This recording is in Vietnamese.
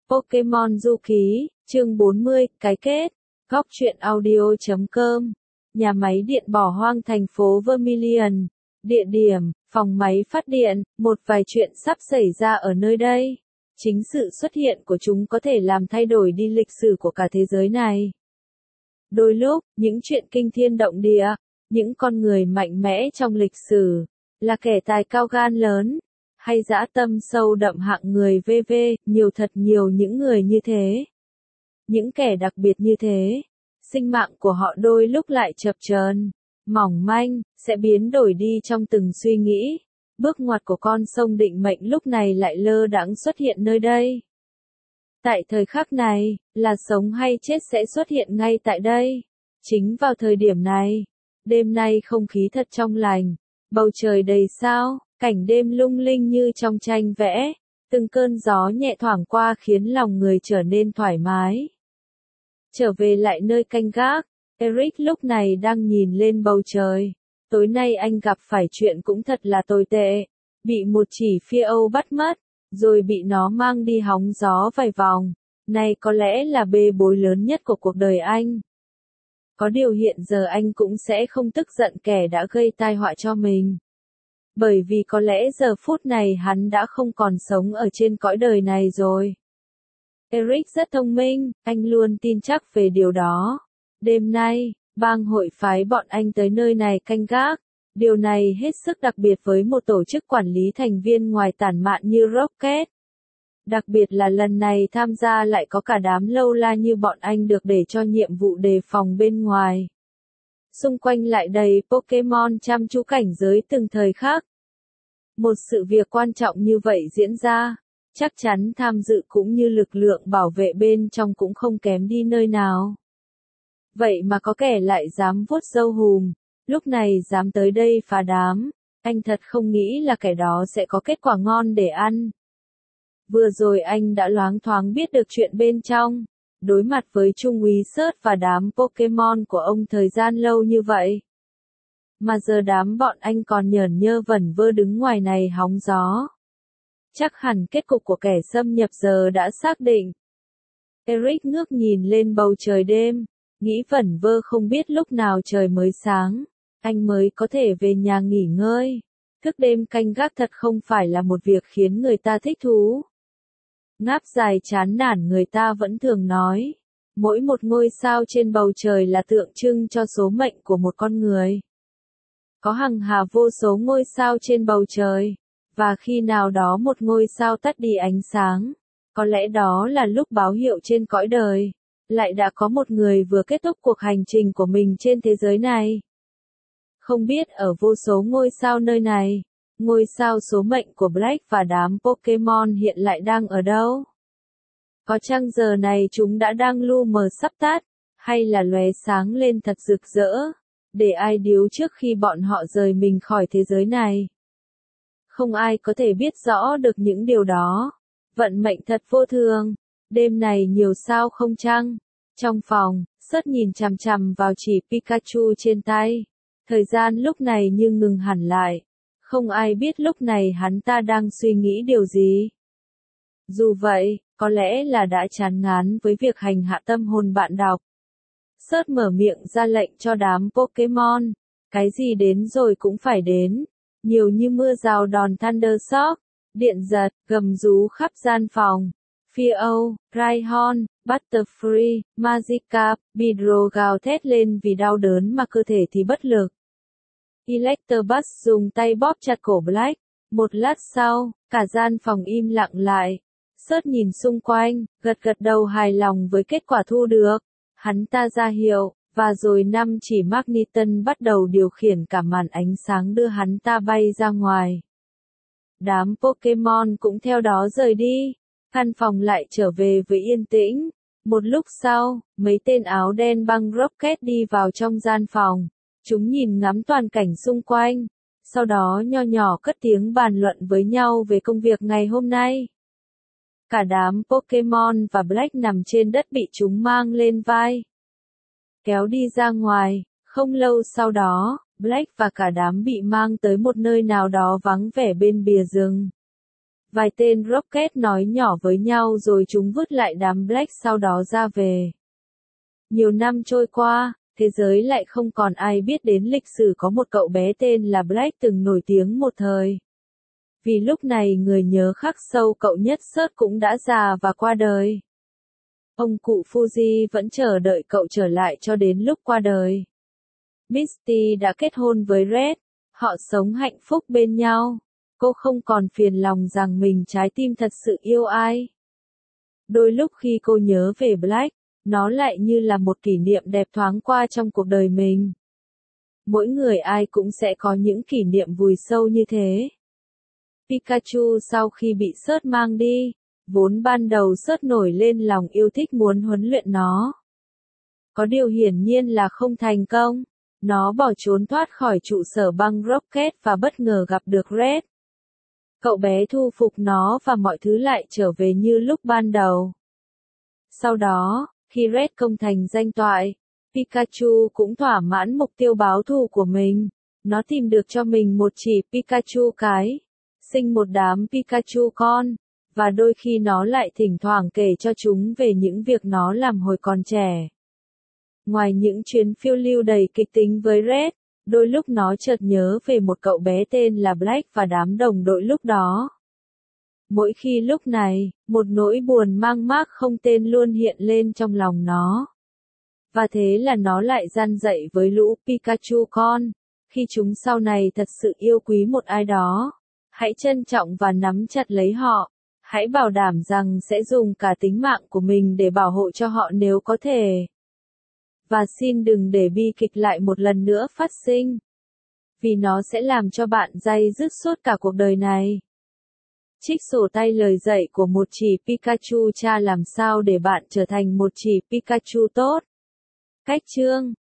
Pokemon Du Ký, chương 40, cái kết. Góc truyện audio.com. Nhà máy điện bỏ hoang thành phố Vermilion. Địa điểm, phòng máy phát điện, một vài chuyện sắp xảy ra ở nơi đây. Chính sự xuất hiện của chúng có thể làm thay đổi đi lịch sử của cả thế giới này. Đôi lúc, những chuyện kinh thiên động địa, những con người mạnh mẽ trong lịch sử, là kẻ tài cao gan lớn, hay dã tâm sâu đậm hạng người VV, nhiều thật nhiều những người như thế. Những kẻ đặc biệt như thế, sinh mạng của họ đôi lúc lại chập chờn, mỏng manh, sẽ biến đổi đi trong từng suy nghĩ. Bước ngoặt của con sông định mệnh lúc này lại lơ đãng xuất hiện nơi đây. Tại thời khắc này, là sống hay chết sẽ xuất hiện ngay tại đây. Chính vào thời điểm này, đêm nay không khí thật trong lành, bầu trời đầy sao, cảnh đêm lung linh như trong tranh vẽ, từng cơn gió nhẹ thoảng qua khiến lòng người trở nên thoải mái. Trở về lại nơi canh gác, Eric lúc này đang nhìn lên bầu trời. Tối nay anh gặp phải chuyện cũng thật là tồi tệ, bị một chỉ phi âu bắt mất, rồi bị nó mang đi hóng gió vài vòng. Này có lẽ là bê bối lớn nhất của cuộc đời anh. Có điều hiện giờ anh cũng sẽ không tức giận kẻ đã gây tai họa cho mình. Bởi vì có lẽ giờ phút này hắn đã không còn sống ở trên cõi đời này rồi. Eric rất thông minh, anh luôn tin chắc về điều đó. Đêm nay, bang hội phái bọn anh tới nơi này canh gác. Điều này hết sức đặc biệt với một tổ chức quản lý thành viên ngoài tản mạn như Rocket. Đặc biệt là lần này tham gia lại có cả đám lâu la như bọn anh được để cho nhiệm vụ đề phòng bên ngoài. Xung quanh lại đầy Pokemon chăm chú cảnh giới từng thời khắc. Một sự việc quan trọng như vậy diễn ra, chắc chắn tham dự cũng như lực lượng bảo vệ bên trong cũng không kém đi nơi nào. Vậy mà có kẻ lại dám vuốt râu hùm, lúc này dám tới đây phá đám, anh thật không nghĩ là kẻ đó sẽ có kết quả ngon để ăn. Vừa rồi anh đã loáng thoáng biết được chuyện bên trong, đối mặt với Trung úy Sớt và đám Pokemon của ông thời gian lâu như vậy. Mà giờ đám bọn anh còn nhởn nhơ vẩn vơ đứng ngoài này hóng gió. Chắc hẳn kết cục của kẻ xâm nhập giờ đã xác định. Eric ngước nhìn lên bầu trời đêm, nghĩ vẩn vơ không biết lúc nào trời mới sáng, anh mới có thể về nhà nghỉ ngơi. Thức đêm canh gác thật không phải là một việc khiến người ta thích thú. Ngáp dài chán nản người ta vẫn thường nói, mỗi một ngôi sao trên bầu trời là tượng trưng cho số mệnh của một con người. Có hằng hà vô số ngôi sao trên bầu trời, và khi nào đó một ngôi sao tắt đi ánh sáng, có lẽ đó là lúc báo hiệu trên cõi đời, lại đã có một người vừa kết thúc cuộc hành trình của mình trên thế giới này. Không biết ở vô số ngôi sao nơi này, ngôi sao số mệnh của Black và đám Pokemon hiện lại đang ở đâu? Có chăng giờ này chúng đã đang lu mờ sắp tắt, hay là lóe sáng lên thật rực rỡ, để ai điếu trước khi bọn họ rời mình khỏi thế giới này? Không ai có thể biết rõ được những điều đó. Vận mệnh thật vô thường. Đêm này nhiều sao không chăng? Trong phòng, Sớt nhìn chằm chằm vào chỉ Pikachu trên tay. Thời gian lúc này như ngừng hẳn lại. Không ai biết lúc này hắn ta đang suy nghĩ điều gì. Dù vậy, có lẽ là đã chán ngán với việc hành hạ tâm hồn bạn đọc. Sớt mở miệng ra lệnh cho đám Pokemon. Cái gì đến rồi cũng phải đến. Nhiều như mưa rào đòn Thundershock, điện giật, gầm rú khắp gian phòng. Phi-âu, Rhyhorn, Butterfree, Magikarp, Beedrill gào thét lên vì đau đớn mà cơ thể thì bất lực. Electabuzz dùng tay bóp chặt cổ Black. Một lát sau, cả gian phòng im lặng lại. Sớt nhìn xung quanh, gật gật đầu hài lòng với kết quả thu được. Hắn ta ra hiệu, và rồi năm chỉ Magneton bắt đầu điều khiển cả màn ánh sáng đưa hắn ta bay ra ngoài. Đám Pokemon cũng theo đó rời đi. Căn phòng lại trở về với yên tĩnh. Một lúc sau, mấy tên áo đen băng Rocket đi vào trong gian phòng. Chúng nhìn ngắm toàn cảnh xung quanh. Sau đó nho nhỏ cất tiếng bàn luận với nhau về công việc ngày hôm nay. Cả đám Pokemon và Black nằm trên đất bị chúng mang lên vai. Kéo đi ra ngoài, không lâu sau đó, Black và cả đám bị mang tới một nơi nào đó vắng vẻ bên bìa rừng. Vài tên Rocket nói nhỏ với nhau rồi chúng vứt lại đám Black sau đó ra về. Nhiều năm trôi qua, thế giới lại không còn ai biết đến lịch sử có một cậu bé tên là Black từng nổi tiếng một thời. Vì lúc này người nhớ khắc sâu cậu nhất Sớt cũng đã già và qua đời. Ông cụ Fuji vẫn chờ đợi cậu trở lại cho đến lúc qua đời. Misty đã kết hôn với Red, họ sống hạnh phúc bên nhau. Cô không còn phiền lòng rằng mình trái tim thật sự yêu ai. Đôi lúc khi cô nhớ về Black, nó lại như là một kỷ niệm đẹp thoáng qua trong cuộc đời mình. Mỗi người ai cũng sẽ có những kỷ niệm vùi sâu như thế. Pikachu sau khi bị Sớt mang đi, vốn ban đầu Sớt nổi lên lòng yêu thích muốn huấn luyện nó. Có điều hiển nhiên là không thành công. Nó bỏ trốn thoát khỏi trụ sở băng Rocket và bất ngờ gặp được Red. Cậu bé thu phục nó và mọi thứ lại trở về như lúc ban đầu. Sau đó, khi Red công thành danh toại, Pikachu cũng thỏa mãn mục tiêu báo thù của mình. Nó tìm được cho mình một chỉ Pikachu cái, sinh một đám Pikachu con, và đôi khi nó lại thỉnh thoảng kể cho chúng về những việc nó làm hồi còn trẻ. Ngoài những chuyến phiêu lưu đầy kịch tính với Red, đôi lúc nó chợt nhớ về một cậu bé tên là Black và đám đồng đội lúc đó. Mỗi khi lúc này, một nỗi buồn mang mác không tên luôn hiện lên trong lòng nó. Và thế là nó lại răn dạy với lũ Pikachu con, khi chúng sau này thật sự yêu quý một ai đó, hãy trân trọng và nắm chặt lấy họ. Hãy bảo đảm rằng sẽ dùng cả tính mạng của mình để bảo hộ cho họ nếu có thể. Và xin đừng để bi kịch lại một lần nữa phát sinh. Vì nó sẽ làm cho bạn day dứt suốt cả cuộc đời này. Trích sổ tay lời dạy của một chỉ Pikachu cha làm sao để bạn trở thành một chỉ Pikachu tốt. Cách chương